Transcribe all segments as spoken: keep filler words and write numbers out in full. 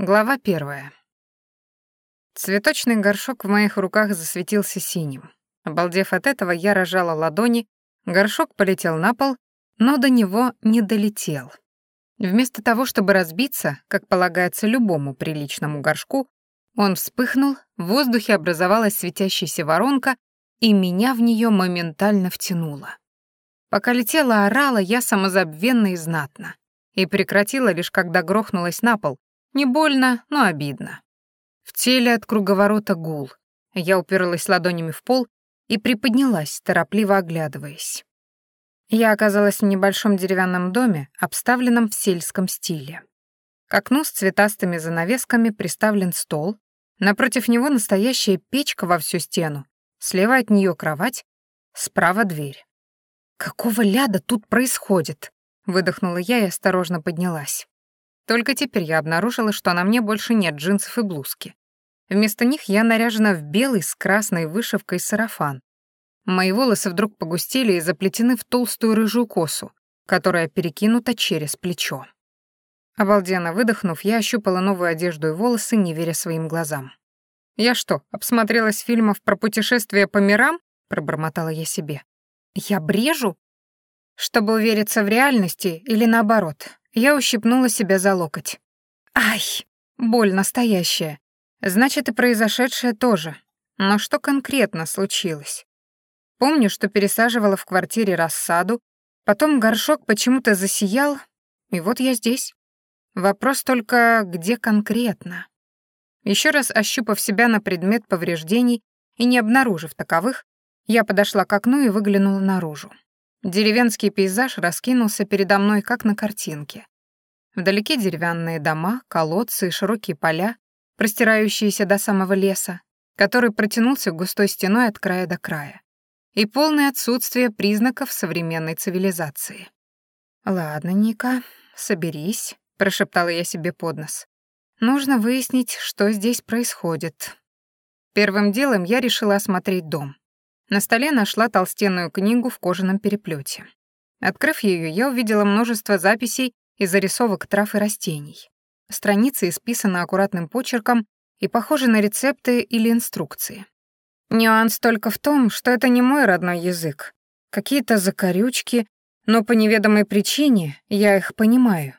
Глава первая. Цветочный горшок в моих руках засветился синим. Обалдев от этого, я разжала ладони, горшок полетел на пол, но до него не долетел. Вместо того, чтобы разбиться, как полагается любому приличному горшку, он вспыхнул, в воздухе образовалась светящаяся воронка, и меня в нее моментально втянуло. Пока летела, орала я самозабвенно и знатно. И прекратила лишь когда грохнулась на пол. Не больно, но обидно. В теле от круговорота гул. Я уперлась ладонями в пол и приподнялась, торопливо оглядываясь. Я оказалась в небольшом деревянном доме, обставленном в сельском стиле. К окну с цветастыми занавесками приставлен стол, напротив него настоящая печка во всю стену, слева от нее кровать, справа дверь. «Какого ляда тут происходит?» — выдохнула я и осторожно поднялась. Только теперь я обнаружила, что на мне больше нет джинсов и блузки. Вместо них я наряжена в белый с красной вышивкой сарафан. Мои волосы вдруг погустели и заплетены в толстую рыжую косу, которая перекинута через плечо. Обалденно выдохнув, я ощупала новую одежду и волосы, не веря своим глазам. «Я что, обсмотрелась фильмов про путешествия по мирам?» — пробормотала я себе. «Я брежу?» Чтобы увериться в реальности или наоборот, я ущипнула себя за локоть. Ай, боль настоящая. Значит, и произошедшее тоже. Но что конкретно случилось? Помню, что пересаживала в квартире рассаду, потом горшок почему-то засиял, и вот я здесь. Вопрос только, где конкретно? Еще раз ощупав себя на предмет повреждений и не обнаружив таковых, я подошла к окну и выглянула наружу. Деревенский пейзаж раскинулся передо мной, как на картинке. Вдалеке деревянные дома, колодцы и широкие поля, простирающиеся до самого леса, который протянулся густой стеной от края до края, и полное отсутствие признаков современной цивилизации. «Ладно, Ника, соберись», — прошептала я себе под нос. «Нужно выяснить, что здесь происходит». Первым делом я решила осмотреть дом. На столе нашла толстенную книгу в кожаном переплете. Открыв ее, я увидела множество записей и зарисовок трав и растений. Страницы исписаны аккуратным почерком и похожи на рецепты или инструкции. Нюанс только в том, что это не мой родной язык. Какие-то закорючки, но по неведомой причине я их понимаю.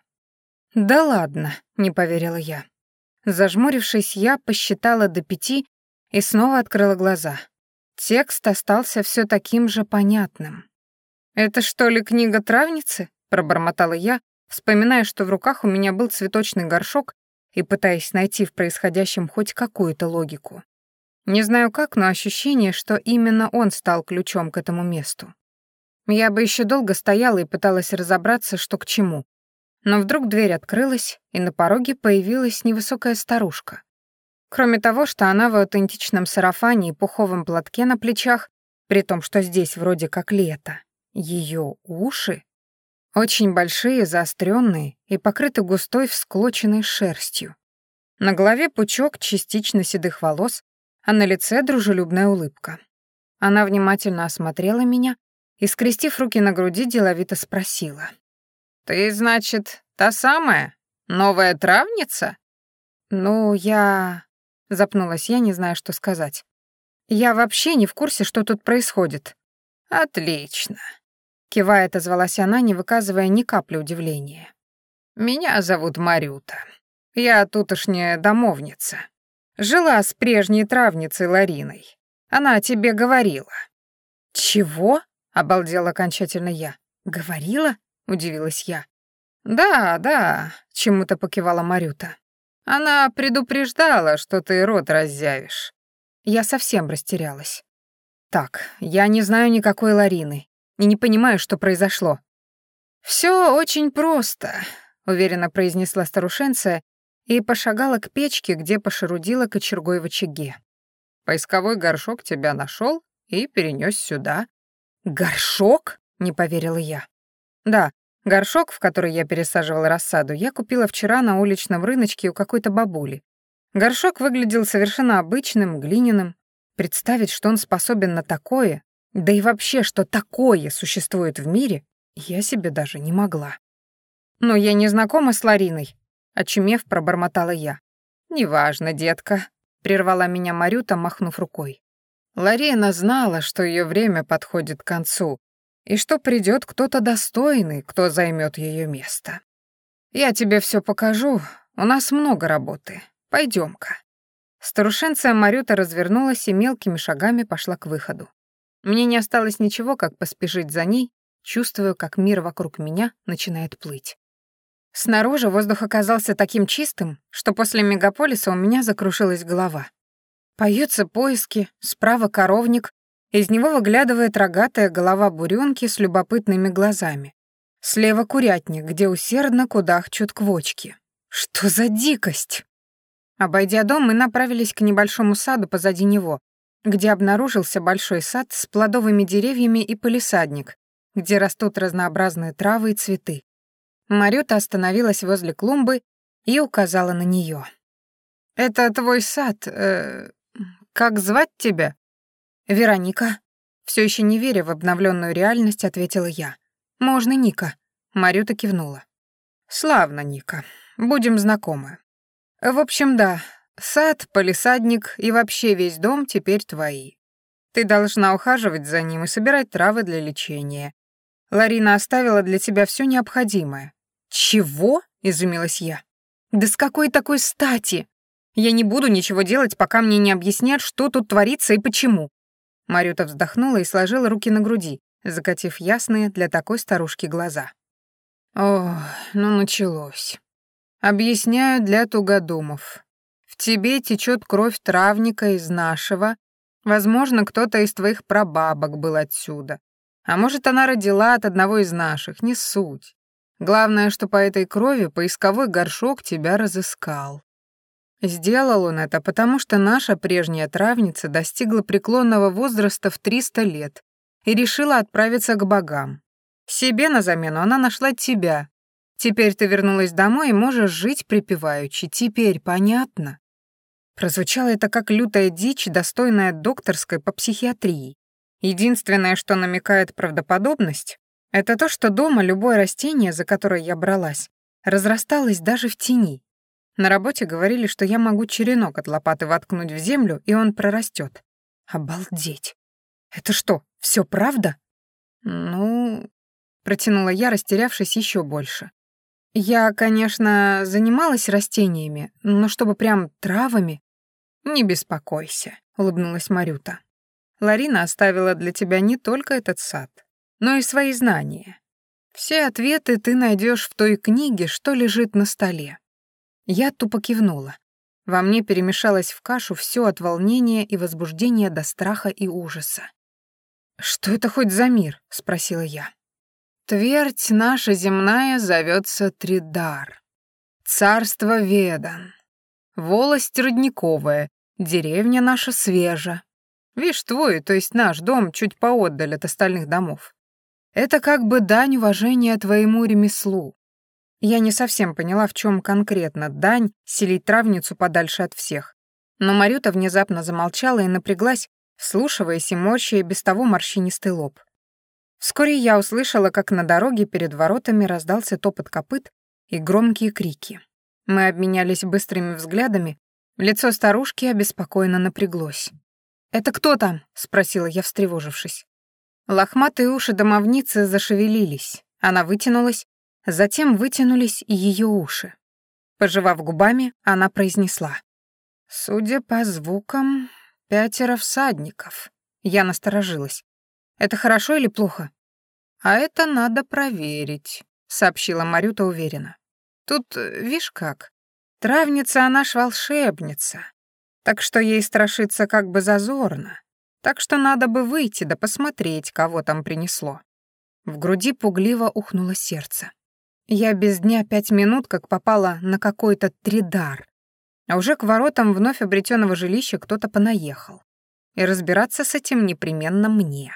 «Да ладно», — не поверила я. Зажмурившись, я посчитала до пяти и снова открыла глаза. Текст остался все таким же понятным. «Это что ли книга травницы?» — пробормотала я, вспоминая, что в руках у меня был цветочный горшок и пытаясь найти в происходящем хоть какую-то логику. Не знаю как, но ощущение, что именно он стал ключом к этому месту. Я бы еще долго стояла и пыталась разобраться, что к чему. Но вдруг дверь открылась, и на пороге появилась невысокая старушка. Кроме того, что она в аутентичном сарафане и пуховом платке на плечах, при том, что здесь вроде как лето, ее уши очень большие, заостренные и покрыты густой всклоченной шерстью. На голове пучок частично седых волос, а на лице дружелюбная улыбка. Она внимательно осмотрела меня и, скрестив руки на груди, деловито спросила. «Ты, значит, та самая? Новая травница?» «Ну, я...» — запнулась я, не зная, что сказать. «Я вообще не в курсе, что тут происходит». «Отлично», — кивая, отозвалась она, не выказывая ни капли удивления. «Меня зовут Марюта. Я тутошняя домовница. Жила с прежней травницей Лариной. Она о тебе говорила». «Чего?» — обалдела окончательно я. «Говорила?» — удивилась я. «Да, да», — чему-то покивала Марюта. «Она предупреждала, что ты рот раззявишь». Я совсем растерялась. «Так, я не знаю никакой Ларины и не понимаю, что произошло». «Всё очень просто», — уверенно произнесла старушенция и пошагала к печке, где пошарудила кочергой в очаге. «Поисковой горшок тебя нашёл и перенёс сюда». «Горшок?» — не поверила я. «Да, горшок, в который я пересаживала рассаду, я купила вчера на уличном рыночке у какой-то бабули. Горшок выглядел совершенно обычным, глиняным. Представить, что он способен на такое, да и вообще, что такое существует в мире, я себе даже не могла. «Но я не знакома с Лариной», — очумев, пробормотала я. «Неважно, детка», — прервала меня Марюта, махнув рукой. Ларина знала, что ее время подходит к концу, и что придет кто-то достойный, кто займет ее место. «Я тебе все покажу, у нас много работы. Пойдем-ка». Старушенция Марюта развернулась и мелкими шагами пошла к выходу. Мне не осталось ничего, как поспешить за ней, чувствуя, как мир вокруг меня начинает плыть. Снаружи воздух оказался таким чистым, что после мегаполиса у меня закружилась голова. Поются поиски, справа коровник, из него выглядывает рогатая голова буренки с любопытными глазами. Слева курятник, где усердно кудахчут квочки. Что за дикость! Обойдя дом, мы направились к небольшому саду позади него, где обнаружился большой сад с плодовыми деревьями и палисадник, где растут разнообразные травы и цветы. Марюта остановилась возле клумбы и указала на нее. «Это твой сад, э, как звать тебя?» «Вероника». Все еще не веря в обновленную реальность, ответила я. «Можно Ника». Марюта кивнула. «Славно, Ника. Будем знакомы. В общем, да, сад, палисадник и вообще весь дом теперь твои. Ты должна ухаживать за ним и собирать травы для лечения. Ларина оставила для тебя все необходимое». «Чего?» — изумилась я. «Да с какой такой стати? Я не буду ничего делать, пока мне не объяснят, что тут творится и почему». Марюта вздохнула и сложила руки на груди, закатив ясные для такой старушки глаза. «Ох, ну началось. Объясняю для тугодумов. В тебе течет кровь травника из нашего. Возможно, кто-то из твоих прабабок был отсюда. А может, она родила от одного из наших, не суть. Главное, что по этой крови поисковой горшок тебя разыскал. Сделал он это, потому что наша прежняя травница достигла преклонного возраста в триста лет и решила отправиться к богам. Себе на замену она нашла тебя. Теперь ты вернулась домой и можешь жить припеваючи. Теперь понятно?» Прозвучало это как лютая дичь, достойная докторской по психиатрии. Единственное, что намекает правдоподобность, это то, что дома любое растение, за которое я бралась, разрасталось даже в тени. На работе говорили, что я могу черенок от лопаты воткнуть в землю, и он прорастет. Обалдеть! Это что, все правда? Ну, протянула я, растерявшись еще больше. Я, конечно, занималась растениями, но чтобы прям травами... Не беспокойся, улыбнулась Марюта. Ларина оставила для тебя не только этот сад, но и свои знания. Все ответы ты найдешь в той книге, что лежит на столе. Я тупо кивнула. Во мне перемешалось в кашу все от волнения и возбуждения до страха и ужаса. «Что это хоть за мир?» — спросила я. «Твердь наша земная зовется Тридар. Царство Ведан. Волость родниковая, деревня наша свежа. Вишь, твой, то есть наш дом, чуть поотдаль от остальных домов. Это как бы дань уважения твоему ремеслу». Я не совсем поняла, в чем конкретно дань селить травницу подальше от всех. Но Марюта внезапно замолчала и напряглась, вслушиваясь и морща без того морщинистый лоб. Вскоре я услышала, как на дороге перед воротами раздался топот копыт и громкие крики. Мы обменялись быстрыми взглядами, лицо старушки обеспокоенно напряглось. «Это кто там?» — спросила я, встревожившись. Лохматые уши домовницы зашевелились, она вытянулась, затем вытянулись и ее уши. Пожевав губами, она произнесла: «Судя по звукам, пятеро всадников». Я насторожилась. «Это хорошо или плохо?» «А это надо проверить», — сообщила Марюта уверенно. «Тут, вишь как, травница она ж волшебница, так что ей страшиться как бы зазорно, так что надо бы выйти да посмотреть, кого там принесло». В груди пугливо ухнуло сердце. Я без дня пять минут как попала на какой-то Тридар, а уже к воротам вновь обретенного жилища кто-то понаехал. И разбираться с этим непременно мне.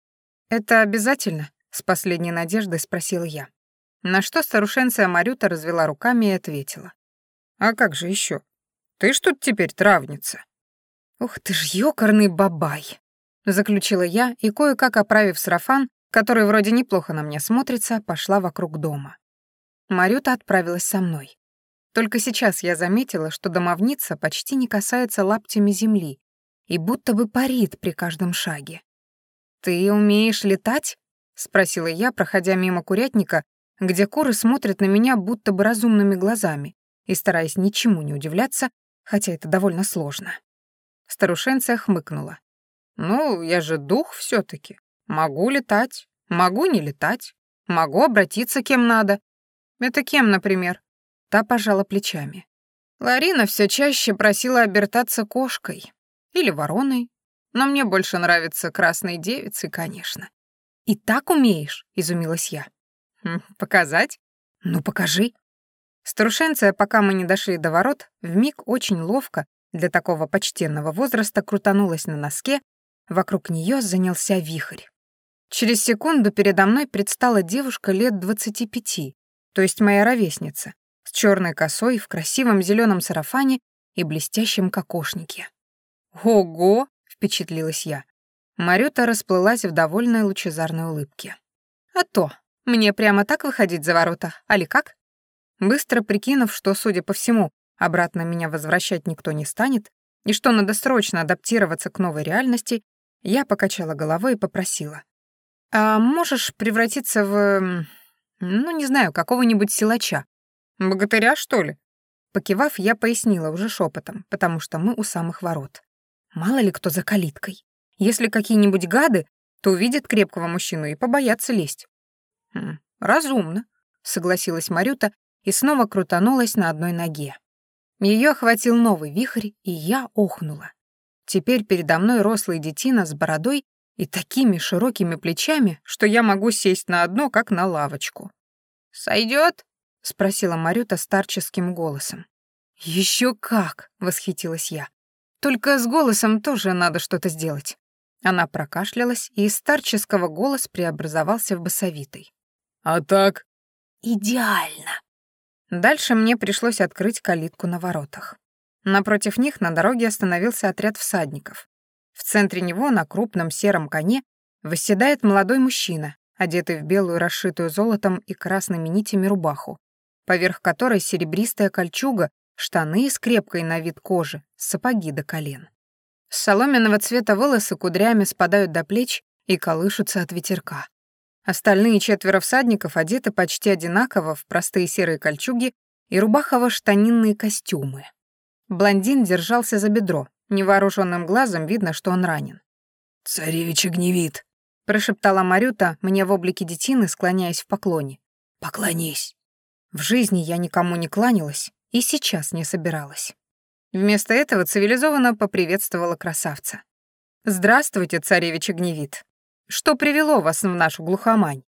«Это обязательно?» — с последней надеждой спросила я. На что старушенция Марюта развела руками и ответила: «А как же еще? Ты ж тут теперь травница». «Ух ты ж ёкарный бабай!» — заключила я и, кое-как оправив сарафан, который вроде неплохо на мне смотрится, пошла вокруг дома. Марюта отправилась со мной. Только сейчас я заметила, что домовница почти не касается лаптями земли и будто бы парит при каждом шаге. «Ты умеешь летать?» — спросила я, проходя мимо курятника, где куры смотрят на меня будто бы разумными глазами и стараясь ничему не удивляться, хотя это довольно сложно. Старушенция хмыкнула. «Ну, я же дух все-таки. Могу летать, могу не летать, могу обратиться кем надо. Это кем, например?» Та пожала плечами. «Ларина все чаще просила обертаться кошкой или вороной, но мне больше нравится красной девицей, конечно». «И так умеешь?» — изумилась я. «Хм, показать?» «Ну, покажи». Старушенция, пока мы не дошли до ворот, вмиг очень ловко для такого почтенного возраста крутанулась на носке, вокруг нее занялся вихрь. Через секунду передо мной предстала девушка лет двадцати пяти, то есть моя ровесница, с черной косой, в красивом зеленом сарафане и блестящем кокошнике. «Ого!» — впечатлилась я. Марюта расплылась в довольной лучезарной улыбке. «А то, мне прямо так выходить за ворота, али как?» Быстро прикинув, что, судя по всему, обратно меня возвращать никто не станет, и что надо срочно адаптироваться к новой реальности, я покачала головой и попросила. «А можешь превратиться в... ну, не знаю, какого-нибудь силача? Богатыря, что ли?» Покивав, я пояснила уже шепотом, потому что мы у самых ворот. Мало ли кто за калиткой. Если какие-нибудь гады, то увидят крепкого мужчину и побоятся лезть. «Хм, разумно», — согласилась Марюта и снова крутанулась на одной ноге. Ее охватил новый вихрь, и я охнула. Теперь передо мной рослый детина с бородой и такими широкими плечами, что я могу сесть на одно, как на лавочку. «Сойдет?» — спросила Марюта старческим голосом. «Еще как!» — восхитилась я. «Только с голосом тоже надо что-то сделать». Она прокашлялась, и из старческого голос преобразовался в басовитый. «А так?» «Идеально!» Дальше мне пришлось открыть калитку на воротах. Напротив них на дороге остановился отряд всадников. В центре него на крупном сером коне восседает молодой мужчина, одетый в белую расшитую золотом и красными нитями рубаху, поверх которой серебристая кольчуга, штаны из крепкой на вид кожи, сапоги до колен. С соломенного цвета волосы кудрями спадают до плеч и колышутся от ветерка. Остальные четверо всадников одеты почти одинаково в простые серые кольчуги и рубахово-штанинные костюмы. Блондин держался за бедро, невооруженным глазом видно, что он ранен. «Царевич гневит», — прошептала Марюта мне в облике детины, склоняясь в поклоне. «Поклонись». В жизни я никому не кланялась и сейчас не собиралась. Вместо этого цивилизованно поприветствовала красавца. «Здравствуйте, царевич гневит. Что привело вас в нашу глухомань?»